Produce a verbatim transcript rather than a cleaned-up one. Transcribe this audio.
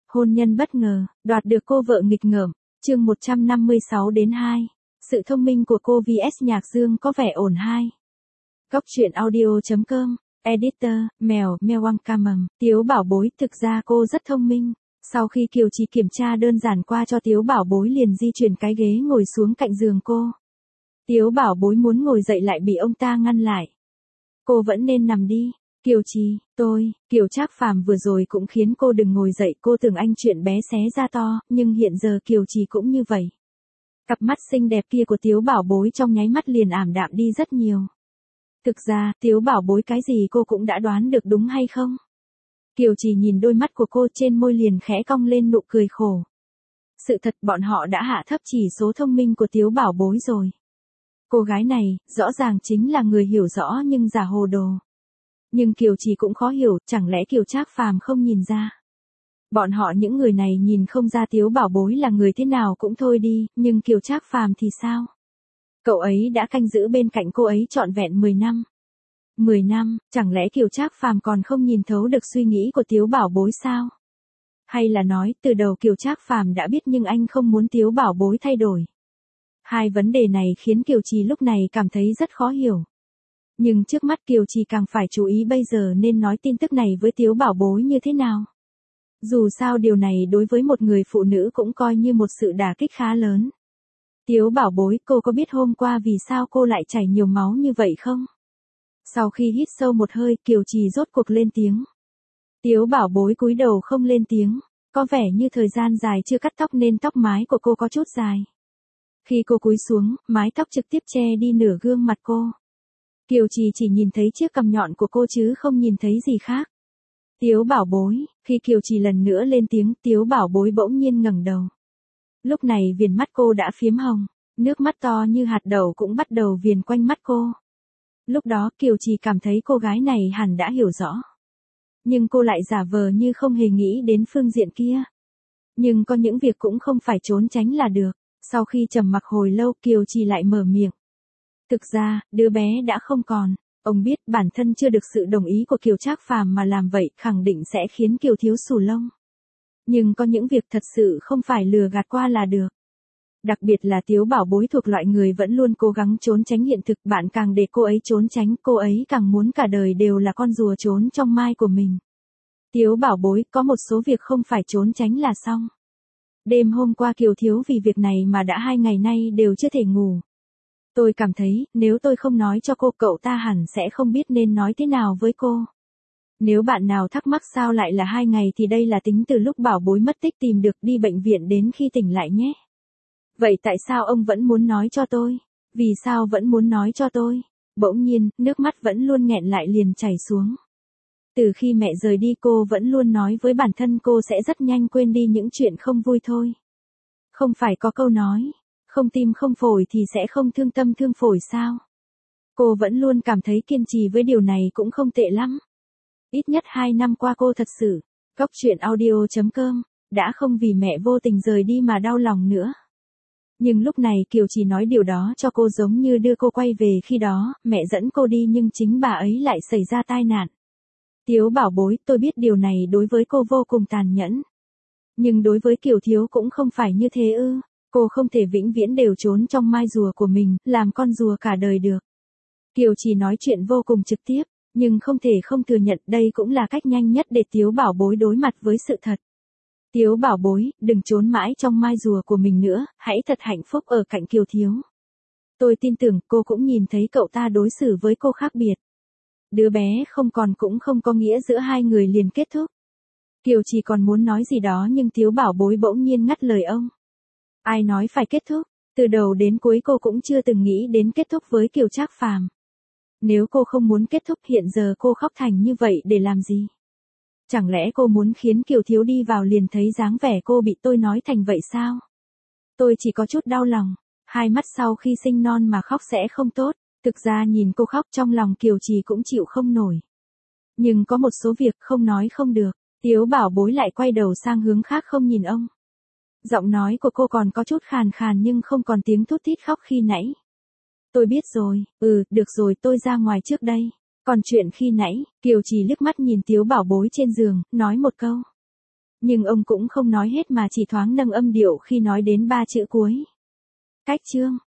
Hôn nhân bất ngờ, đoạt được cô vợ nghịch ngợm, chương một trăm năm mươi sáu đến hai. Sự thông minh của cô vs Nhạc Dương có vẻ ổn hai. Góc truyện audio chấm com, Editor, Mèo, Mèo Wang Camầm, Tiếu Bảo Bối, thực ra cô rất thông minh. Sau khi Kiều Trì kiểm tra đơn giản qua cho Tiếu Bảo Bối liền di chuyển cái ghế ngồi xuống cạnh giường cô. Tiếu Bảo Bối muốn ngồi dậy lại bị ông ta ngăn lại. Cô vẫn nên nằm đi. Kiều Trì, tôi, Kiều Trác Phàm vừa rồi cũng khiến cô đừng ngồi dậy, cô tưởng anh chuyện bé xé ra to, nhưng hiện giờ Kiều Trì cũng như vậy. Cặp mắt xinh đẹp kia của Tiếu Bảo Bối trong nháy mắt liền ảm đạm đi rất nhiều. Thực ra, Tiếu Bảo Bối cái gì cô cũng đã đoán được đúng hay không? Kiều Trì nhìn đôi mắt của cô trên môi liền khẽ cong lên nụ cười khổ. Sự thật bọn họ đã hạ thấp chỉ số thông minh của Tiếu Bảo Bối rồi. Cô gái này, rõ ràng chính là người hiểu rõ nhưng giả hồ đồ. Nhưng Kiều Trì cũng khó hiểu, chẳng lẽ Kiều Trác Phàm không nhìn ra. Bọn họ những người này nhìn không ra Tiếu Bảo Bối là người thế nào cũng thôi đi, nhưng Kiều Trác Phàm thì sao? Cậu ấy đã canh giữ bên cạnh cô ấy trọn vẹn mười năm. mười năm, chẳng lẽ Kiều Trác Phàm còn không nhìn thấu được suy nghĩ của Tiếu Bảo Bối sao? Hay là nói, từ đầu Kiều Trác Phàm đã biết nhưng anh không muốn Tiếu Bảo Bối thay đổi? Hai vấn đề này khiến Kiều Trì lúc này cảm thấy rất khó hiểu. Nhưng trước mắt Kiều Trì càng phải chú ý bây giờ nên nói tin tức này với Tiếu Bảo Bối như thế nào. Dù sao điều này đối với một người phụ nữ cũng coi như một sự đả kích khá lớn. Tiếu Bảo Bối, cô có biết hôm qua vì sao cô lại chảy nhiều máu như vậy không? Sau khi hít sâu một hơi, Kiều Trì rốt cuộc lên tiếng. Tiếu Bảo Bối cúi đầu không lên tiếng, có vẻ như thời gian dài chưa cắt tóc nên tóc mái của cô có chút dài. Khi cô cúi xuống, mái tóc trực tiếp che đi nửa gương mặt cô. Kiều Trì chỉ nhìn thấy chiếc cằm nhọn của cô chứ không nhìn thấy gì khác. Tiếu Bảo Bối, khi Kiều Trì lần nữa lên tiếng, Tiếu Bảo Bối bỗng nhiên ngẩng đầu. Lúc này viền mắt cô đã phiếm hồng, nước mắt to như hạt đậu cũng bắt đầu viền quanh mắt cô. Lúc đó Kiều Trì cảm thấy cô gái này hẳn đã hiểu rõ. Nhưng cô lại giả vờ như không hề nghĩ đến phương diện kia. Nhưng có những việc cũng không phải trốn tránh là được. Sau khi trầm mặc hồi lâu Kiều Trì lại mở miệng. Thực ra, đứa bé đã không còn. Ông biết bản thân chưa được sự đồng ý của Kiều Trác Phàm mà làm vậy khẳng định sẽ khiến Kiều thiếu xù lông. Nhưng có những việc thật sự không phải lừa gạt qua là được. Đặc biệt là Tiếu Bảo Bối thuộc loại người vẫn luôn cố gắng trốn tránh hiện thực, bạn càng để cô ấy trốn tránh, cô ấy càng muốn cả đời đều là con rùa trốn trong mai của mình. Tiếu Bảo Bối, có một số việc không phải trốn tránh là xong. Đêm hôm qua Kiều thiếu vì việc này mà đã hai ngày nay đều chưa thể ngủ. Tôi cảm thấy, nếu tôi không nói cho cô, cậu ta hẳn sẽ không biết nên nói thế nào với cô. Nếu bạn nào thắc mắc sao lại là hai ngày thì đây là tính từ lúc Bảo Bối mất tích tìm được đi bệnh viện đến khi tỉnh lại nhé. Vậy tại sao ông vẫn muốn nói cho tôi? Vì sao vẫn muốn nói cho tôi? Bỗng nhiên, nước mắt vẫn luôn nghẹn lại liền chảy xuống. Từ khi mẹ rời đi cô vẫn luôn nói với bản thân cô sẽ rất nhanh quên đi những chuyện không vui thôi. Không phải có câu nói, không tim không phổi thì sẽ không thương tâm thương phổi sao? Cô vẫn luôn cảm thấy kiên trì với điều này cũng không tệ lắm. Ít nhất hai năm qua cô thật sự, góc truyện audio chấm com, đã không vì mẹ vô tình rời đi mà đau lòng nữa. Nhưng lúc này Kiều Trì nói điều đó cho cô giống như đưa cô quay về khi đó, mẹ dẫn cô đi nhưng chính bà ấy lại xảy ra tai nạn. Tiếu Bảo Bối, tôi biết điều này đối với cô vô cùng tàn nhẫn. Nhưng đối với Kiều thiếu cũng không phải như thế ư, cô không thể vĩnh viễn đều trốn trong mai rùa của mình, làm con rùa cả đời được. Kiều Trì nói chuyện vô cùng trực tiếp, nhưng không thể không thừa nhận đây cũng là cách nhanh nhất để Tiếu Bảo Bối đối mặt với sự thật. Tiếu Bảo Bối, đừng trốn mãi trong mai rùa của mình nữa, hãy thật hạnh phúc ở cạnh Kiều thiếu. Tôi tin tưởng cô cũng nhìn thấy cậu ta đối xử với cô khác biệt. Đứa bé không còn cũng không có nghĩa giữa hai người liền kết thúc. Kiều Trì còn muốn nói gì đó nhưng Tiếu Bảo Bối bỗng nhiên ngắt lời ông. Ai nói phải kết thúc, từ đầu đến cuối cô cũng chưa từng nghĩ đến kết thúc với Kiều Trác Phàm. Nếu cô không muốn kết thúc hiện giờ cô khóc thành như vậy để làm gì? Chẳng lẽ cô muốn khiến Kiều thiếu đi vào liền thấy dáng vẻ cô bị tôi nói thành vậy sao? Tôi chỉ có chút đau lòng, hai mắt sau khi sinh non mà khóc sẽ không tốt, thực ra nhìn cô khóc trong lòng Kiều Trì cũng chịu không nổi. Nhưng có một số việc không nói không được, Tiếu Bảo Bối lại quay đầu sang hướng khác không nhìn ông. Giọng nói của cô còn có chút khàn khàn nhưng không còn tiếng thút thít khóc khi nãy. Tôi biết rồi, ừ, được rồi tôi ra ngoài trước đây. Còn chuyện khi nãy, Kiều Trì liếc mắt nhìn Tiếu Bảo Bối trên giường, nói một câu. Nhưng ông cũng không nói hết mà chỉ thoáng nâng âm điệu khi nói đến ba chữ cuối. Cách chương.